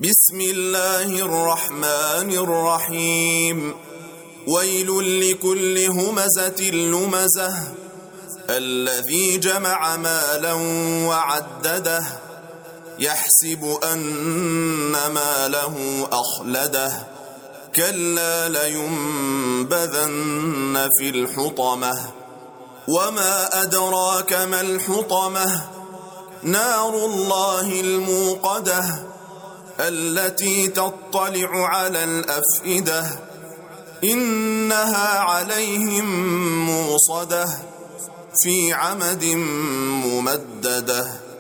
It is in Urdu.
بسم الله الرحمن الرحيم ويل لكل همزة لمزة الذي جمع مالا وعدده يحسب أن ماله أخلده كلا لينبذن في الحطمة وما أدراك ما الحطمة نار الله الموقدة التي تطلع على الأفئدة إنها عليهم موصدة في عمد ممددة.